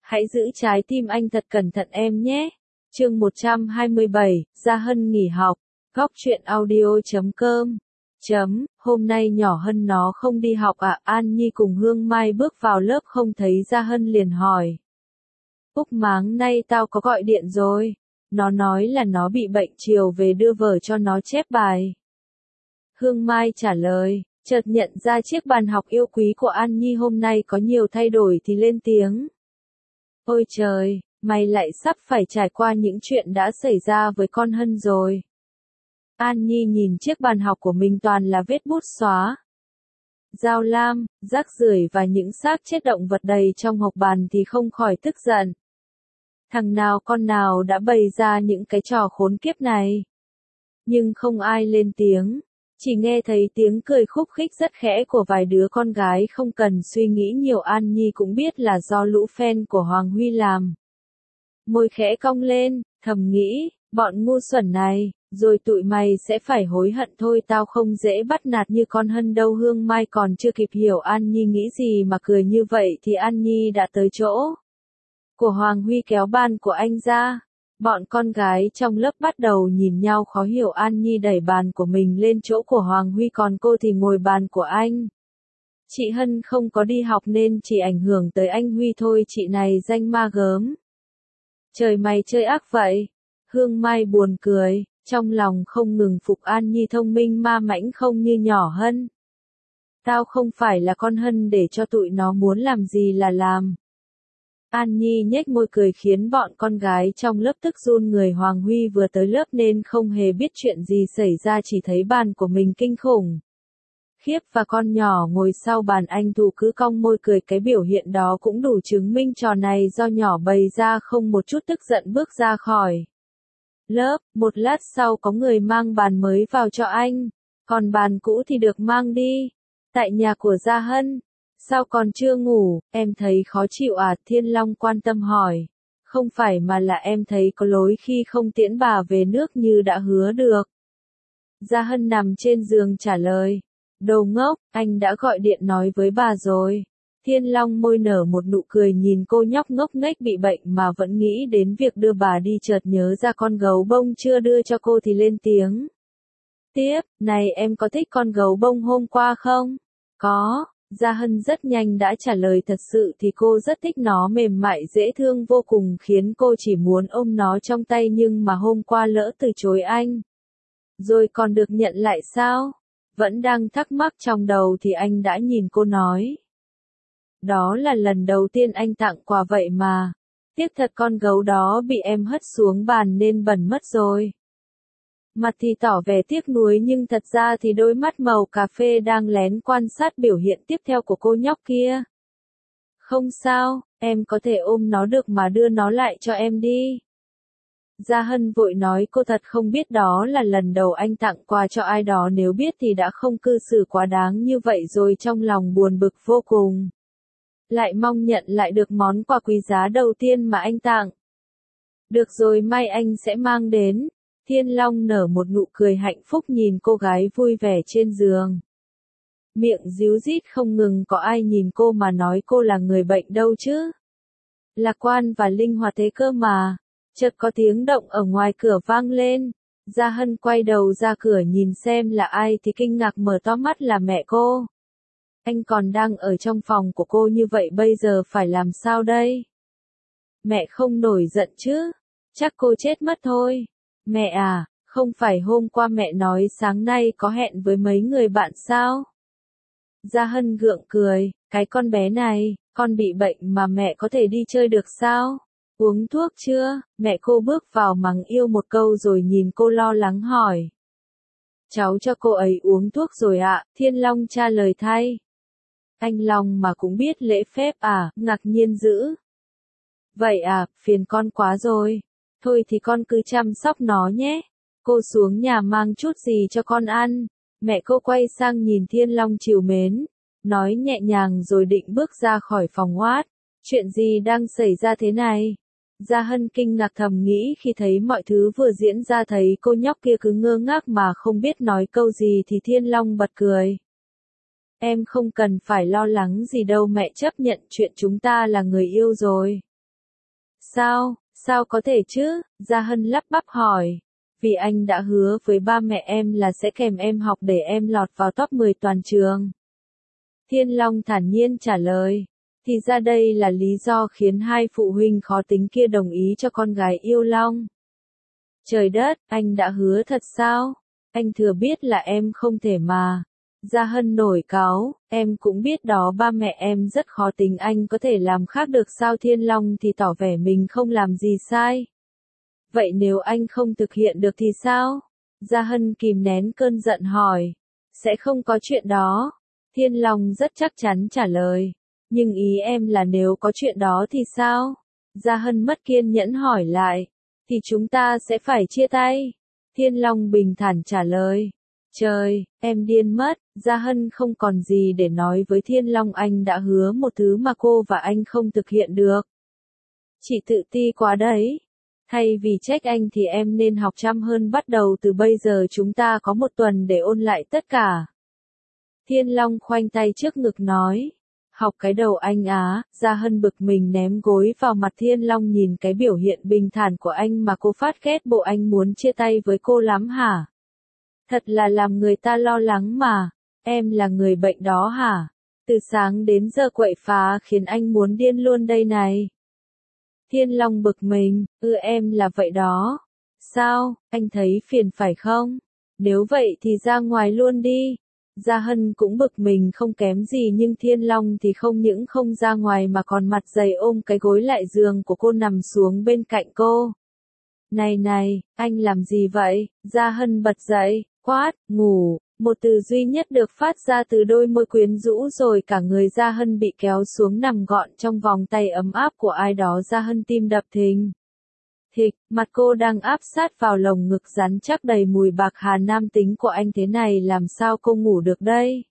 Hãy giữ trái tim anh thật cẩn thận em nhé. Chương 127, Gia Hân nghỉ học. Góc truyện audio.com. Hôm nay nhỏ Hân nó không đi học à? An Nhi cùng Hương Mai bước vào lớp không thấy Gia Hân liền hỏi. Úc máng nay tao có gọi điện rồi. Nó nói là nó bị bệnh, chiều về đưa vở cho nó chép bài. Hương Mai trả lời, chợt nhận ra chiếc bàn học yêu quý của An Nhi hôm nay có nhiều thay đổi thì lên tiếng. Ôi trời, mày lại sắp phải trải qua những chuyện đã xảy ra với con Hân rồi. An Nhi nhìn chiếc bàn học của mình toàn là vết bút xóa, dao lam, rác rưởi và những xác chết động vật đầy trong hộc bàn thì không khỏi tức giận. Thằng nào con nào đã bày ra những cái trò khốn kiếp này? Nhưng không ai lên tiếng, chỉ nghe thấy tiếng cười khúc khích rất khẽ của vài đứa con gái không cần suy nghĩ nhiều. An Nhi cũng biết là do lũ fan của Hoàng Huy làm. Môi khẽ cong lên, thầm nghĩ, bọn ngu xuẩn này, rồi tụi mày sẽ phải hối hận thôi, tao không dễ bắt nạt như con Hân đâu. Hương Mai còn chưa kịp hiểu An Nhi nghĩ gì mà cười như vậy thì An Nhi đã tới chỗ của Hoàng Huy kéo bàn của anh ra. Bọn con gái trong lớp bắt đầu nhìn nhau khó hiểu. An Nhi đẩy bàn của mình lên chỗ của Hoàng Huy, còn cô thì ngồi bàn của anh. Chị Hân không có đi học nên chỉ ảnh hưởng tới anh Huy thôi, chị này danh ma gớm. Trời mày chơi ác vậy. Hương Mai buồn cười, trong lòng không ngừng phục An Nhi thông minh ma mãnh không như nhỏ Hân. Tao không phải là con Hân để cho tụi nó muốn làm gì là làm. An Nhi nhếch môi cười khiến bọn con gái trong lớp tức run người. Hoàng Huy vừa tới lớp nên không hề biết chuyện gì xảy ra, chỉ thấy bàn của mình kinh khủng khiếp và con nhỏ ngồi sau bàn. Anh Thù cứ cong môi cười, cái biểu hiện đó cũng đủ chứng minh trò này do nhỏ bày ra. Không một chút tức giận bước ra khỏi lớp. Một lát sau có người mang bàn mới vào cho anh, còn bàn cũ thì được mang đi. Tại nhà của Gia Hân. Sao còn chưa ngủ, em thấy khó chịu à? Thiên Long quan tâm hỏi. Không phải mà là em thấy có lỗi khi không tiễn bà về nước như đã hứa được. Gia Hân nằm trên giường trả lời. Đồ ngốc, anh đã gọi điện nói với bà rồi. Thiên Long môi nở một nụ cười nhìn cô nhóc ngốc nghếch bị bệnh mà vẫn nghĩ đến việc đưa bà đi, chợt nhớ ra con gấu bông chưa đưa cho cô thì lên tiếng. Tiếp, này em có thích con gấu bông hôm qua không? Có. Gia Hân rất nhanh đã trả lời, thật sự thì cô rất thích nó, mềm mại dễ thương vô cùng khiến cô chỉ muốn ôm nó trong tay, nhưng mà hôm qua lỡ từ chối anh. Rồi còn được nhận lại sao? Vẫn đang thắc mắc trong đầu thì anh đã nhìn cô nói. Đó là lần đầu tiên anh tặng quà vậy mà. Tiếc thật con gấu đó bị em hất xuống bàn nên bẩn mất rồi. Mặt thì tỏ vẻ tiếc nuối nhưng thật ra thì đôi mắt màu cà phê đang lén quan sát biểu hiện tiếp theo của cô nhóc kia. Không sao, em có thể ôm nó được mà, đưa nó lại cho em đi. Gia Hân vội nói, cô thật không biết đó là lần đầu anh tặng quà cho ai đó, nếu biết thì đã không cư xử quá đáng như vậy rồi. Trong lòng buồn bực vô cùng. Lại mong nhận lại được món quà quý giá đầu tiên mà anh tặng. Được rồi, mai anh sẽ mang đến. Thiên Long nở một nụ cười hạnh phúc nhìn cô gái vui vẻ trên giường. Miệng díu dít không ngừng, có ai nhìn cô mà nói cô là người bệnh đâu chứ. Lạc quan và linh hoạt thế cơ mà. Chợt có tiếng động ở ngoài cửa vang lên. Gia Hân quay đầu ra cửa nhìn xem là ai thì kinh ngạc mở to mắt, là mẹ cô. Anh còn đang ở trong phòng của cô như vậy, bây giờ phải làm sao đây? Mẹ không nổi giận chứ? Chắc cô chết mất thôi. Mẹ à, không phải hôm qua mẹ nói sáng nay có hẹn với mấy người bạn sao? Gia Hân gượng cười, cái con bé này, con bị bệnh mà mẹ có thể đi chơi được sao? Uống thuốc chưa? Mẹ cô bước vào mắng yêu một câu rồi nhìn cô lo lắng hỏi. Cháu cho cô ấy uống thuốc rồi ạ, Thiên Long trả lời thay. Anh Long mà cũng biết lễ phép à? Ngạc nhiên dữ. Vậy à, phiền con quá rồi. Thôi thì con cứ chăm sóc nó nhé. Cô xuống nhà mang chút gì cho con ăn. Mẹ cô quay sang nhìn Thiên Long trìu mến, nói nhẹ nhàng rồi định bước ra khỏi phòng What. Chuyện gì đang xảy ra thế này? Gia Hân kinh ngạc thầm nghĩ khi thấy mọi thứ vừa diễn ra, thấy cô nhóc kia cứ ngơ ngác mà không biết nói câu gì thì Thiên Long bật cười. Em không cần phải lo lắng gì đâu, mẹ chấp nhận chuyện chúng ta là người yêu rồi. Sao, sao có thể chứ? Gia Hân lắp bắp hỏi. Vì anh đã hứa với ba mẹ em là sẽ kèm em học để em lọt vào top 10 toàn trường. Thiên Long thản nhiên trả lời. Thì ra đây là lý do khiến hai phụ huynh khó tính kia đồng ý cho con gái yêu Long. Trời đất, anh đã hứa thật sao? Anh thừa biết là em không thể mà. Gia Hân nổi cáu, em cũng biết đó, ba mẹ em rất khó tính, anh có thể làm khác được sao? Thiên Long thì tỏ vẻ mình không làm gì sai. Vậy nếu anh không thực hiện được thì sao? Gia Hân kìm nén cơn giận hỏi. Sẽ không có chuyện đó. Thiên Long rất chắc chắn trả lời. Nhưng ý em là nếu có chuyện đó thì sao? Gia Hân mất kiên nhẫn hỏi lại. Thì chúng ta sẽ phải chia tay. Thiên Long bình thản trả lời. Trời, em điên mất. Gia Hân không còn gì để nói với Thiên Long, anh đã hứa một thứ mà cô và anh không thực hiện được. Chị tự ti quá đấy. Thay vì trách anh thì em nên học chăm hơn, bắt đầu từ bây giờ chúng ta có 1 tuần để ôn lại tất cả. Thiên Long khoanh tay trước ngực nói. Học cái đầu anh á. Gia Hân bực mình ném gối vào mặt Thiên Long, nhìn cái biểu hiện bình thản của anh mà cô phát ghét, bộ anh muốn chia tay với cô lắm hả? Thật là làm người ta lo lắng mà. Em là người bệnh đó hả? Từ sáng đến giờ quậy phá khiến anh muốn điên luôn đây này. Thiên Long bực mình, em là vậy đó. Sao, anh thấy phiền phải không? Nếu vậy thì ra ngoài luôn đi. Gia Hân cũng bực mình không kém gì, nhưng Thiên Long thì không những không ra ngoài mà còn mặt dày ôm cái gối lại giường của cô nằm xuống bên cạnh cô. Này này, anh làm gì vậy? Gia Hân bật dậy, quát, ngủ. Một từ duy nhất được phát ra từ đôi môi quyến rũ, rồi cả người Gia Hân bị kéo xuống nằm gọn trong vòng tay ấm áp của ai đó. Gia Hân tim đập thình thịch, mặt cô đang áp sát vào lồng ngực rắn chắc đầy mùi bạc hà nam tính của anh, thế này làm sao cô ngủ được đây?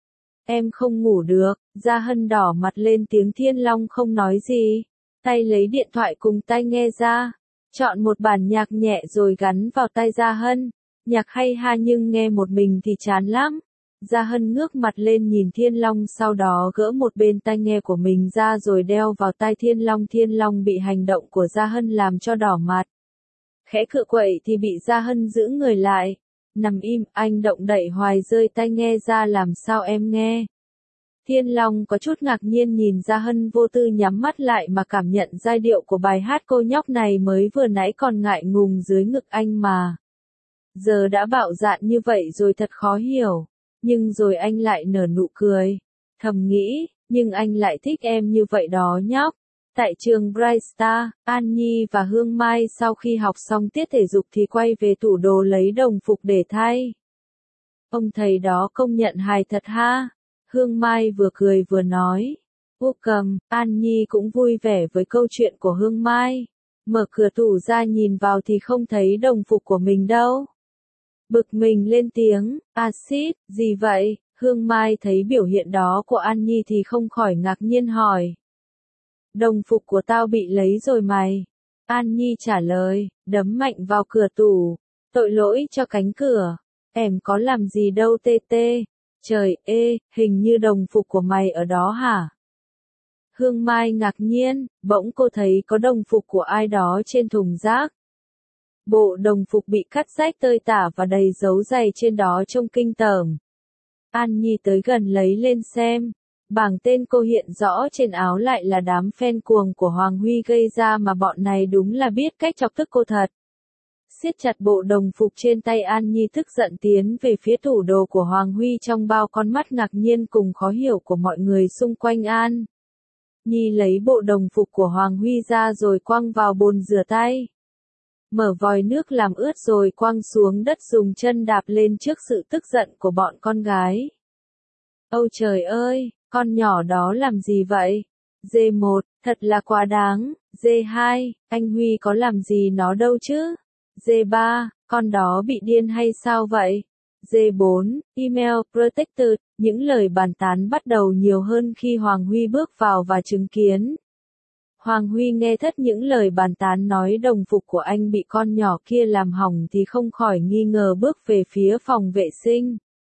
Em không ngủ được. Gia Hân đỏ mặt lên tiếng. Thiên Long không nói gì, tay lấy điện thoại cùng tai nghe ra, chọn một bản nhạc nhẹ rồi gắn vào tai Gia Hân. Nhạc hay ha, nhưng nghe một mình thì chán lắm. Gia Hân ngước mặt lên nhìn Thiên Long, sau đó gỡ một bên tai nghe của mình ra rồi đeo vào tai Thiên Long. Thiên Long bị hành động của Gia Hân làm cho đỏ mặt. Khẽ cựa quậy thì bị Gia Hân giữ người lại. Nằm im, anh động đậy hoài, rơi tai nghe ra. Làm sao em nghe? Thiên Long có chút ngạc nhiên nhìn Gia Hân, vô tư nhắm mắt lại mà cảm nhận giai điệu của bài hát. Cô nhóc này mới vừa nãy còn ngại ngùng dưới ngực anh mà giờ đã bạo dạn như vậy rồi, thật khó hiểu. Nhưng rồi anh lại nở nụ cười, thầm nghĩ, nhưng anh lại thích em như vậy đó nhóc. Tại trường Bright Star, An Nhi và Hương Mai sau khi học xong tiết thể dục thì quay về tủ đồ lấy đồng phục để thay. Ông thầy đó công nhận hài thật ha. Hương Mai vừa cười vừa nói. Cầm, An Nhi cũng vui vẻ với câu chuyện của Hương Mai. Mở cửa tủ ra nhìn vào thì không thấy đồng phục của mình đâu. Bực mình lên tiếng, axit, gì vậy? Hương Mai thấy biểu hiện đó của An Nhi thì không khỏi ngạc nhiên hỏi. Đồng phục của tao bị lấy rồi mày. An Nhi trả lời, đấm mạnh vào cửa tủ. Tội lỗi cho cánh cửa. Em có làm gì đâu tê tê. Trời ê, hình như đồng phục của mày ở đó hả? Hương Mai ngạc nhiên, bỗng cô thấy có đồng phục của ai đó trên thùng rác. Bộ đồng phục bị cắt rách tơi tả và đầy dấu giày trên đó trông kinh tởm. An Nhi tới gần lấy lên xem. Bảng tên cô hiện rõ trên áo lại là đám fan cuồng của Hoàng Huy gây ra, mà bọn này đúng là biết cách chọc tức cô thật. Siết chặt bộ đồng phục trên tay, An Nhi tức giận tiến về phía tủ đồ của Hoàng Huy, trong bao con mắt ngạc nhiên cùng khó hiểu của mọi người xung quanh. An Nhi lấy bộ đồng phục của Hoàng Huy ra rồi quăng vào bồn rửa tay. Mở vòi nước làm ướt rồi quăng xuống đất, dùng chân đạp lên trước sự tức giận của bọn con gái. Ôi trời ơi, con nhỏ đó làm gì vậy? D1, thật là quá đáng. D2, anh Huy có làm gì nó đâu chứ? D3, con đó bị điên hay sao vậy? D4, email protected, những lời bàn tán bắt đầu nhiều hơn khi Hoàng Huy bước vào và chứng kiến. Hoàng Huy nghe thất những lời bàn tán nói đồng phục của anh bị con nhỏ kia làm hỏng thì không khỏi nghi ngờ, bước về phía phòng vệ sinh.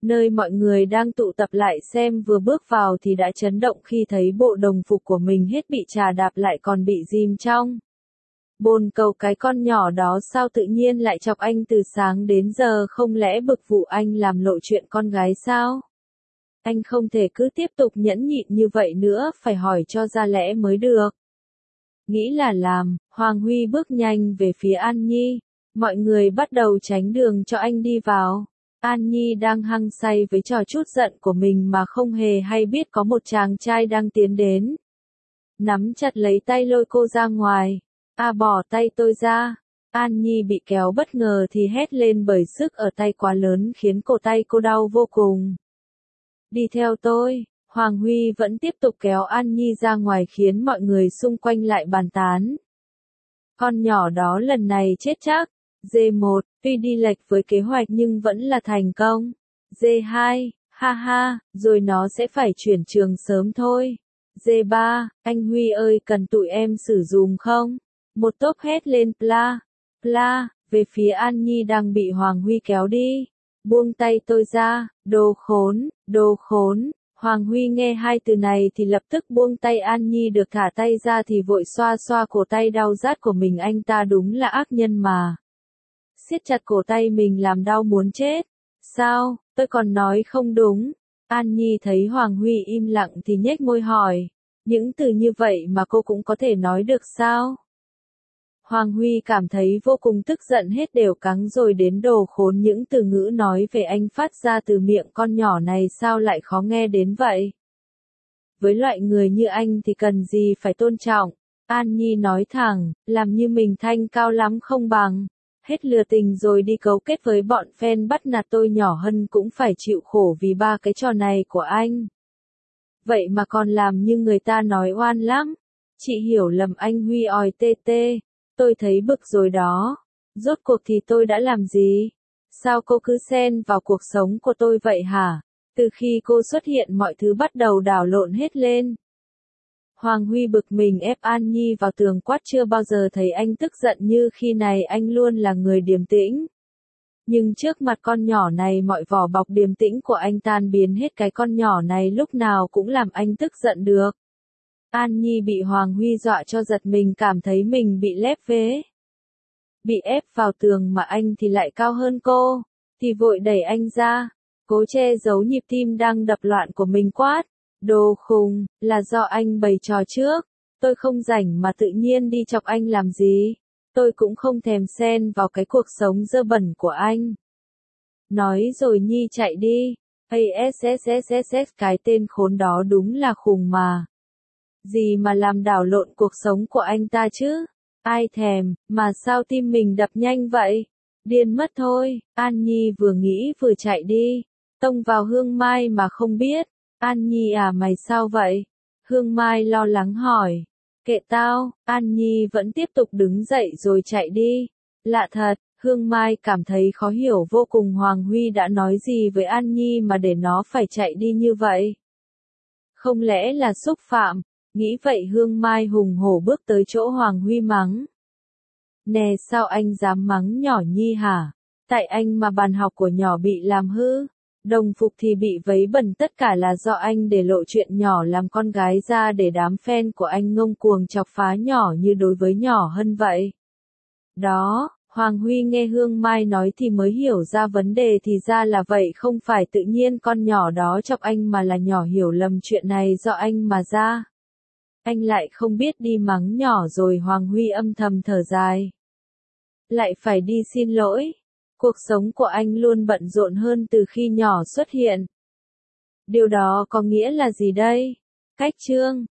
nơi mọi người đang tụ tập lại xem vừa bước vào thì đã chấn động khi thấy bộ đồng phục của mình hết bị trà đạp lại còn bị ghim trong. Bồn cầu cái con nhỏ đó sao tự nhiên lại chọc anh từ sáng đến giờ, không lẽ bực vụ anh làm lộ chuyện con gái sao? Anh không thể cứ tiếp tục nhẫn nhịn như vậy nữa, phải hỏi cho ra lẽ mới được. Nghĩ là làm, Hoàng Huy bước nhanh về phía An Nhi. Mọi người bắt đầu tránh đường cho anh đi vào. An Nhi đang hăng say với trò chút giận của mình mà không hề hay biết có một chàng trai đang tiến đến. Nắm chặt lấy tay lôi cô ra ngoài. Bỏ tay tôi ra. An Nhi bị kéo bất ngờ thì hét lên bởi sức ở tay quá lớn khiến cổ tay cô đau vô cùng. Đi theo tôi. Hoàng Huy vẫn tiếp tục kéo An Nhi ra ngoài khiến mọi người xung quanh lại bàn tán. Con nhỏ đó lần này chết chắc. D1, tuy đi lệch với kế hoạch nhưng vẫn là thành công. D2, ha ha, rồi nó sẽ phải chuyển trường sớm thôi. D3, anh Huy ơi cần tụi em sử dụng không? Một tốp hét lên pla, pla, về phía An Nhi đang bị Hoàng Huy kéo đi. Buông tay tôi ra, đồ khốn, đồ khốn. Hoàng Huy nghe hai từ này thì lập tức buông tay An Nhi, được thả tay ra thì vội xoa xoa cổ tay đau rát của mình. Anh ta đúng là ác nhân mà. Siết chặt cổ tay mình làm đau muốn chết. Sao, tôi còn nói không đúng. An Nhi thấy Hoàng Huy im lặng thì nhếch môi hỏi. Những từ như vậy mà cô cũng có thể nói được sao? Hoàng Huy cảm thấy vô cùng tức giận, hết đều cắn rồi đến đồ khốn. Những từ ngữ nói về anh phát ra từ miệng con nhỏ này sao lại khó nghe đến vậy? Với loại người như anh thì cần gì phải tôn trọng? An Nhi nói thẳng, làm như mình thanh cao lắm không bằng. Hết lừa tình rồi đi cấu kết với bọn fan bắt nạt tôi, nhỏ Hân cũng phải chịu khổ vì ba cái trò này của anh. Vậy mà còn làm như người ta nói oan lắm. Chị hiểu lầm anh Huy ỏi tê tê. Tôi thấy bực rồi đó. Rốt cuộc thì tôi đã làm gì? Sao cô cứ xen vào cuộc sống của tôi vậy hả? Từ khi cô xuất hiện mọi thứ bắt đầu đảo lộn hết lên. Hoàng Huy bực mình ép An Nhi vào tường quát, chưa bao giờ thấy anh tức giận như khi này, anh luôn là người điềm tĩnh. Nhưng trước mặt con nhỏ này mọi vỏ bọc điềm tĩnh của anh tan biến hết, cái con nhỏ này lúc nào cũng làm anh tức giận được. An Nhi bị Hoàng Huy dọa cho giật mình, cảm thấy mình bị lép vế. Bị ép vào tường mà anh thì lại cao hơn cô, thì vội đẩy anh ra, cố che giấu nhịp tim đang đập loạn của mình quát. Đồ khùng, là do anh bày trò trước, tôi không rảnh mà tự nhiên đi chọc anh làm gì, tôi cũng không thèm xen vào cái cuộc sống dơ bẩn của anh. Nói rồi Nhi chạy đi, ASSSSS, cái tên khốn đó đúng là khùng mà. Gì mà làm đảo lộn cuộc sống của anh ta chứ, ai thèm, mà sao tim mình đập nhanh vậy, điên mất thôi. An Nhi vừa nghĩ vừa chạy đi, tông vào Hương Mai mà không biết. An Nhi à, mày sao vậy? Hương Mai lo lắng hỏi. Kệ tao. An Nhi vẫn tiếp tục đứng dậy rồi chạy đi. Lạ thật, Hương Mai cảm thấy khó hiểu vô cùng, Hoàng Huy đã nói gì với An Nhi mà để nó phải chạy đi như vậy? Không lẽ là xúc phạm? Nghĩ vậy Hương Mai hùng hổ bước tới chỗ Hoàng Huy mắng. Nè, sao anh dám mắng nhỏ Nhi hả? Tại anh mà bàn học của nhỏ bị làm hư. Đồng phục thì bị vấy bẩn, tất cả là do anh để lộ chuyện nhỏ làm con gái ra để đám fan của anh ngông cuồng chọc phá nhỏ như đối với nhỏ Hân vậy. Đó, Hoàng Huy nghe Hương Mai nói thì mới hiểu ra vấn đề, thì ra là vậy, không phải tự nhiên con nhỏ đó chọc anh mà là nhỏ hiểu lầm chuyện này do anh mà ra. Anh lại không biết đi mắng nhỏ rồi. Hoàng Huy âm thầm thở dài. Lại phải đi xin lỗi. Cuộc sống của anh luôn bận rộn hơn từ khi nhỏ xuất hiện. Điều đó có nghĩa là gì đây? Cách chương